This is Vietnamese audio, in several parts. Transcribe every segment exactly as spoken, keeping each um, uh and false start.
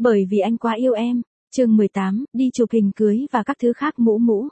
Bởi vì anh quá yêu em. Chương mười tám, đi chụp hình cưới và các thứ khác mũ mũ.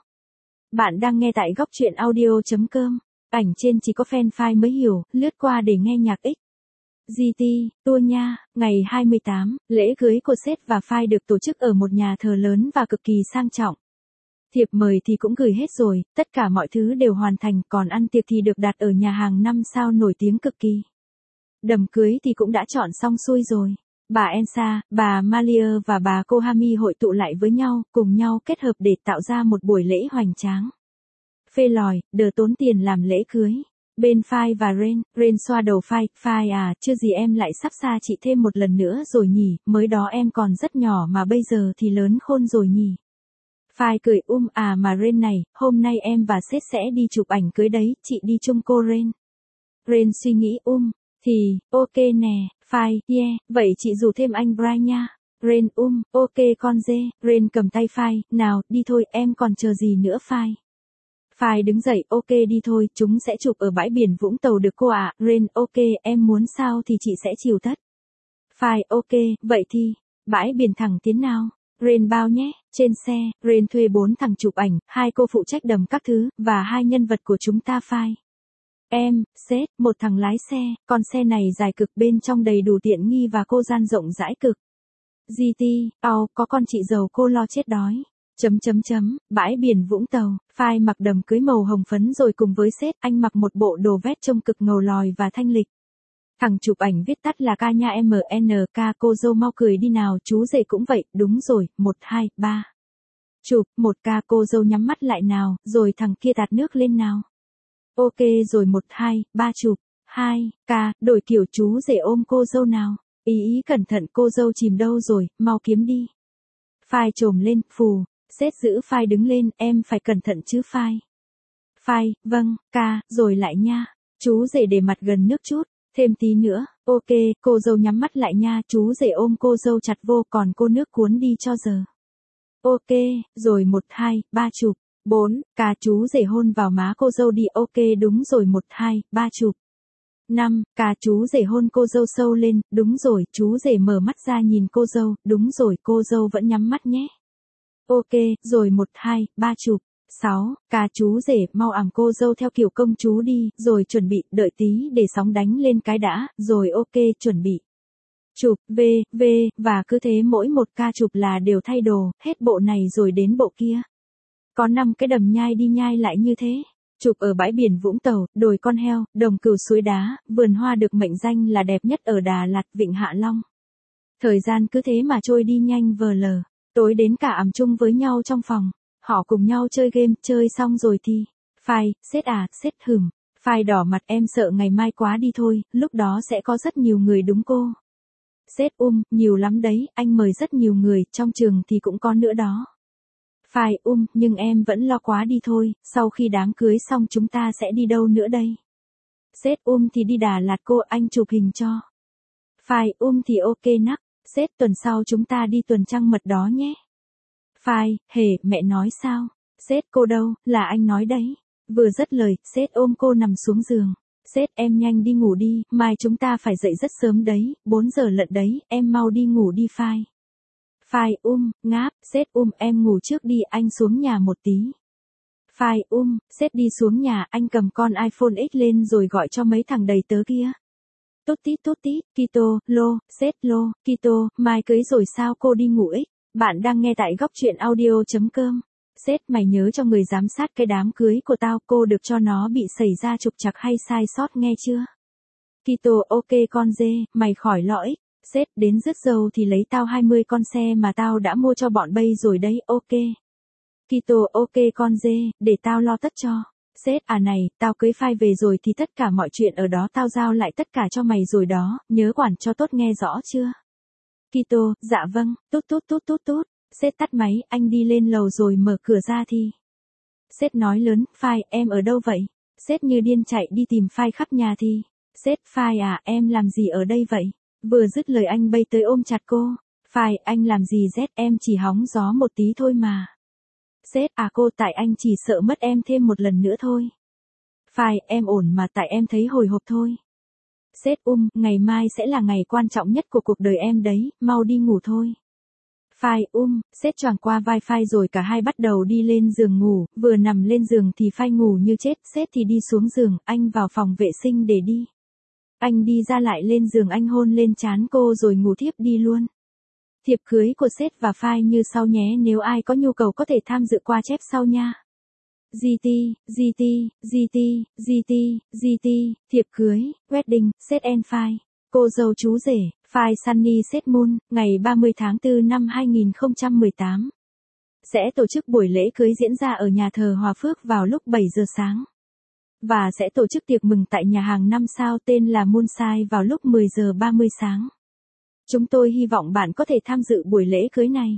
Bạn đang nghe tại góc truyện audio chấm com. Ảnh trên chỉ có fan file mới hiểu, lướt qua để nghe nhạc X. giê tê, tour nha, ngày hai mươi tám, lễ cưới của Seth và File được tổ chức ở một nhà thờ lớn và cực kỳ sang trọng. Thiệp mời thì cũng gửi hết rồi, tất cả mọi thứ đều hoàn thành, còn ăn tiệc thì được đặt ở nhà hàng năm sao nổi tiếng cực kỳ. Đầm cưới thì cũng đã chọn xong xuôi rồi. Bà Elsa, bà Malia và bà Kohami hội tụ lại với nhau, cùng nhau kết hợp để tạo ra một buổi lễ hoành tráng. Phê lòi, đờ tốn tiền làm lễ cưới. Bên File và Ren, Ren xoa đầu File, File à, chưa gì em lại sắp xa chị thêm một lần nữa rồi nhỉ, mới đó em còn rất nhỏ mà bây giờ thì lớn khôn rồi nhỉ. File cười um à mà Ren này, hôm nay em và Seth sẽ đi chụp ảnh cưới đấy, chị đi chung cô Ren. Ren suy nghĩ um, thì, ok nè, File, yeah, vậy chị rủ thêm anh Brian nha. Ren um, ok con dê, Ren cầm tay File, nào, đi thôi, em còn chờ gì nữa File. File đứng dậy, ok đi thôi, chúng sẽ chụp ở bãi biển Vũng Tàu được cô ạ. À. Ren, ok, em muốn sao thì chị sẽ chiều tất. File, ok, vậy thì, bãi biển thẳng tiến nào. Ren bao nhé, trên xe, Ren thuê bốn thằng chụp ảnh, hai cô phụ trách đầm các thứ, và hai nhân vật của chúng ta File. Em, Seth, một thằng lái xe, con xe này dài cực bên trong đầy đủ tiện nghi và cô gian rộng rãi cực. giê tê, ao, có con chị giàu cô lo chết đói. Chấm chấm chấm, bãi biển Vũng Tàu, File mặc đầm cưới màu hồng phấn rồi cùng với Seth, anh mặc một bộ đồ vest trông cực ngầu lòi và thanh lịch. Thằng chụp ảnh viết tắt là ca nha em en ca, cô dâu mau cười đi nào, chú rể cũng vậy, đúng rồi, một hai ba. Chụp, một ca, cô dâu nhắm mắt lại nào, rồi thằng kia tạt nước lên nào. Ok rồi một hai, ba chụp, hai, ca, đổi kiểu chú rể ôm cô dâu nào. Ý ý cẩn thận cô dâu chìm đâu rồi, mau kiếm đi. File trồm lên, phù, Seth giữ File đứng lên, em phải cẩn thận chứ File. File, vâng, ca, rồi lại nha. Chú rể để mặt gần nước chút, thêm tí nữa, ok, cô dâu nhắm mắt lại nha, chú rể ôm cô dâu chặt vô còn cô nước cuốn đi cho giờ. Ok, rồi một hai, ba chụp. bốn, ca chú rể hôn vào má cô dâu đi, ok đúng rồi một hai, ba chụp. năm, ca chú rể hôn cô dâu sâu lên, đúng rồi, chú rể mở mắt ra nhìn cô dâu, đúng rồi, cô dâu vẫn nhắm mắt nhé. Ok, rồi một hai, ba chụp. sáu, ca chú rể mau ẵm cô dâu theo kiểu công chúa đi, rồi chuẩn bị, đợi tí để sóng đánh lên cái đã, rồi ok chuẩn bị. Chụp, v, v, và cứ thế mỗi một ca chụp là đều thay đồ, hết bộ này rồi đến bộ kia. Có năm cái đầm nhai đi nhai lại như thế. Chụp ở bãi biển Vũng Tàu, đồi con heo, đồng cừu suối đá, vườn hoa được mệnh danh là đẹp nhất ở Đà Lạt, Vịnh Hạ Long. Thời gian cứ thế mà trôi đi nhanh vờ lờ. Tối đến cả ẵm chung với nhau trong phòng. Họ cùng nhau chơi game, chơi xong rồi thì. File, Seth à, Seth hửm. File đỏ mặt em sợ ngày mai quá đi thôi, lúc đó sẽ có rất nhiều người đúng cô. Seth um, nhiều lắm đấy, anh mời rất nhiều người, trong trường thì cũng có nữa đó. File um, nhưng em vẫn lo quá đi thôi, sau khi đám cưới xong chúng ta sẽ đi đâu nữa đây? Seth um thì đi Đà Lạt cô, anh chụp hình cho. File um thì ok nắc, Seth tuần sau chúng ta đi tuần trăng mật đó nhé. File, hề, mẹ nói sao? Seth cô đâu, là anh nói đấy. Vừa dứt lời, Seth ôm cô nằm xuống giường. Seth em nhanh đi ngủ đi, mai chúng ta phải dậy rất sớm đấy, bốn giờ lận đấy, em mau đi ngủ đi File. File um, ngáp, Seth um em ngủ trước đi, anh xuống nhà một tí. File um, Seth đi xuống nhà, anh cầm con iPhone X lên rồi gọi cho mấy thằng đầy tớ kia. Tốt tít tốt tít, Kito, lô, Seth lô, Kito, mai cưới rồi sao cô đi ngủ X. Bạn đang nghe tại góc truyện audio chấm com. Seth mày nhớ cho người giám sát cái đám cưới của tao, cô được cho nó bị xảy ra trục trặc hay sai sót nghe chưa? Kito ok con dê, mày khỏi lo X. Seth đến rước dâu thì lấy tao hai mươi con xe mà tao đã mua cho bọn bay rồi đấy, ok. Kito ok con dê, để tao lo tất cho. Seth à này, tao cưới File về rồi thì tất cả mọi chuyện ở đó tao giao lại tất cả cho mày rồi đó, nhớ quản cho tốt nghe rõ chưa? Kito, dạ vâng, tút tút tút tút tút. Seth tắt máy, anh đi lên lầu rồi mở cửa ra thì. Seth nói lớn, File, em ở đâu vậy? Seth như điên chạy đi tìm File khắp nhà thì. Seth, File à, em làm gì ở đây vậy? Vừa dứt lời anh bay tới ôm chặt cô. File, anh làm gì Z, em chỉ hóng gió một tí thôi mà. Seth, à cô, tại anh chỉ sợ mất em thêm một lần nữa thôi. File, em ổn mà, tại em thấy hồi hộp thôi. Seth um, ngày mai sẽ là ngày quan trọng nhất của cuộc đời em đấy, mau đi ngủ thôi. Phai um, Sết choàng qua vai Phai rồi cả hai bắt đầu đi lên giường ngủ, vừa nằm lên giường thì Phai ngủ như chết, Sết thì đi xuống giường, anh vào phòng vệ sinh để đi. Anh đi ra lại lên giường anh hôn lên trán cô rồi ngủ thiếp đi luôn. Thiệp cưới của Sết và Phai như sau nhé, nếu ai có nhu cầu có thể tham dự qua chép sau nha. giê tê, giê tê, giê tê, giê tê, giê tê, thiệp cưới, wedding, Sết and Phai. Cô dâu chú rể, Phai Sunny Sết Moon, ngày ba mươi tháng tư năm hai nghìn không trăm mười tám. Sẽ tổ chức buổi lễ cưới diễn ra ở nhà thờ Hòa Phước vào lúc bảy giờ sáng. Và sẽ tổ chức tiệc mừng tại nhà hàng năm sao tên là Moonside vào lúc mười giờ ba mươi sáng. Chúng tôi hy vọng bạn có thể tham dự buổi lễ cưới này.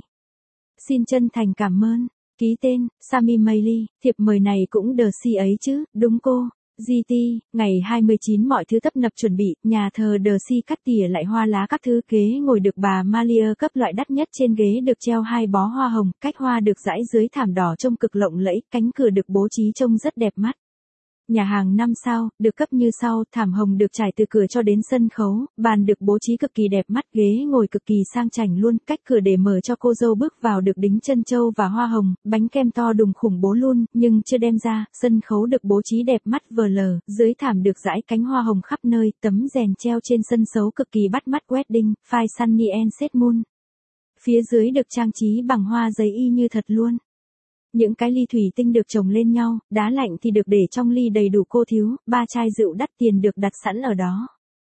Xin chân thành cảm ơn. Ký tên, Sammy Mailey, thiệp mời này cũng đờ si ấy chứ, đúng cô. giê tê, ngày hai mươi chín mọi thứ tấp nập chuẩn bị, nhà thờ đờ si cắt tỉa lại hoa lá các thứ, ghế ngồi được bà Malia cấp loại đắt nhất, trên ghế được treo hai bó hoa hồng, cách hoa được dãy dưới thảm đỏ trông cực lộng lẫy, cánh cửa được bố trí trông rất đẹp mắt. Nhà hàng năm sao, được cấp như sau, thảm hồng được trải từ cửa cho đến sân khấu, bàn được bố trí cực kỳ đẹp mắt, ghế ngồi cực kỳ sang chảnh luôn, cách cửa để mở cho cô dâu bước vào được đính chân châu và hoa hồng, bánh kem to đùng khủng bố luôn, nhưng chưa đem ra, sân khấu được bố trí đẹp mắt vờ lờ, dưới thảm được dãy cánh hoa hồng khắp nơi, tấm rèn treo trên sân khấu cực kỳ bắt mắt, wedding, Phai Sunny and Sết Moon. Phía dưới được trang trí bằng hoa giấy y như thật luôn. Những cái ly thủy tinh được chồng lên nhau, đá lạnh thì được để trong ly đầy đủ cô thiếu, ba chai rượu đắt tiền được đặt sẵn ở đó.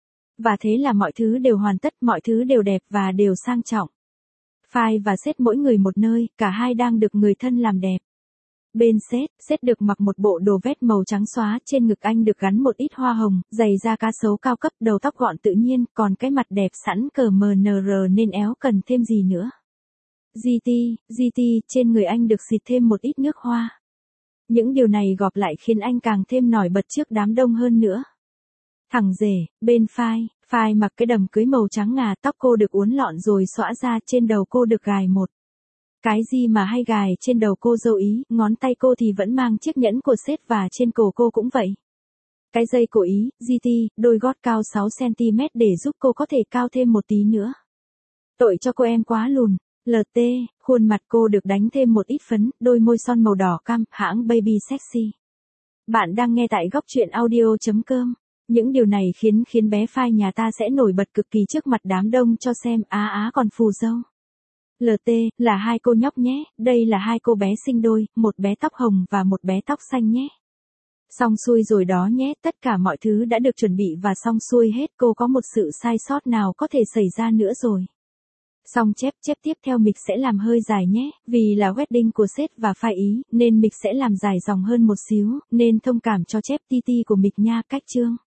Và thế là mọi thứ đều hoàn tất, mọi thứ đều đẹp và đều sang trọng. Phai và Sết mỗi người một nơi, cả hai đang được người thân làm đẹp. Bên Sết, Sết được mặc một bộ đồ vest màu trắng xóa, trên ngực anh được gắn một ít hoa hồng, giày da cá sấu cao cấp, đầu tóc gọn tự nhiên, còn cái mặt đẹp sẵn cờ mờ nờ rờ nên éo cần thêm gì nữa. giê tê, giê tê, trên người anh được xịt thêm một ít nước hoa. Những điều này gộp lại khiến anh càng thêm nổi bật trước đám đông hơn nữa. Thẳng rể, bên Phai, Phai mặc cái đầm cưới màu trắng ngà, tóc cô được uốn lọn rồi xõa ra, trên đầu cô được gài một cái gì mà hay gài trên đầu cô dâu Ý, ngón tay cô thì vẫn mang chiếc nhẫn của Sết và trên cổ cô cũng vậy. Cái dây cổ Ý, giê tê, đôi gót cao sáu xăng ti mét để giúp cô có thể cao thêm một tí nữa. Tội cho cô em quá lùn. lờ tê, khuôn mặt cô được đánh thêm một ít phấn, đôi môi son màu đỏ cam, hãng Baby Sexy. Bạn đang nghe tại góc truyện audio chấm com. Những điều này khiến khiến bé Phai nhà ta sẽ nổi bật cực kỳ trước mặt đám đông cho xem, á á còn phù dâu. lờ tê, là hai cô nhóc nhé, đây là hai cô bé sinh đôi, một bé tóc hồng và một bé tóc xanh nhé. Xong xuôi rồi đó nhé, tất cả mọi thứ đã được chuẩn bị và xong xuôi hết, cô có một sự sai sót nào có thể xảy ra nữa rồi. Xong chép chép tiếp theo mic sẽ làm hơi dài nhé, vì là wedding của Sết và Phai Ý, nên mic sẽ làm dài dòng hơn một xíu, nên thông cảm cho chép ti ti của mic nha, cách chương.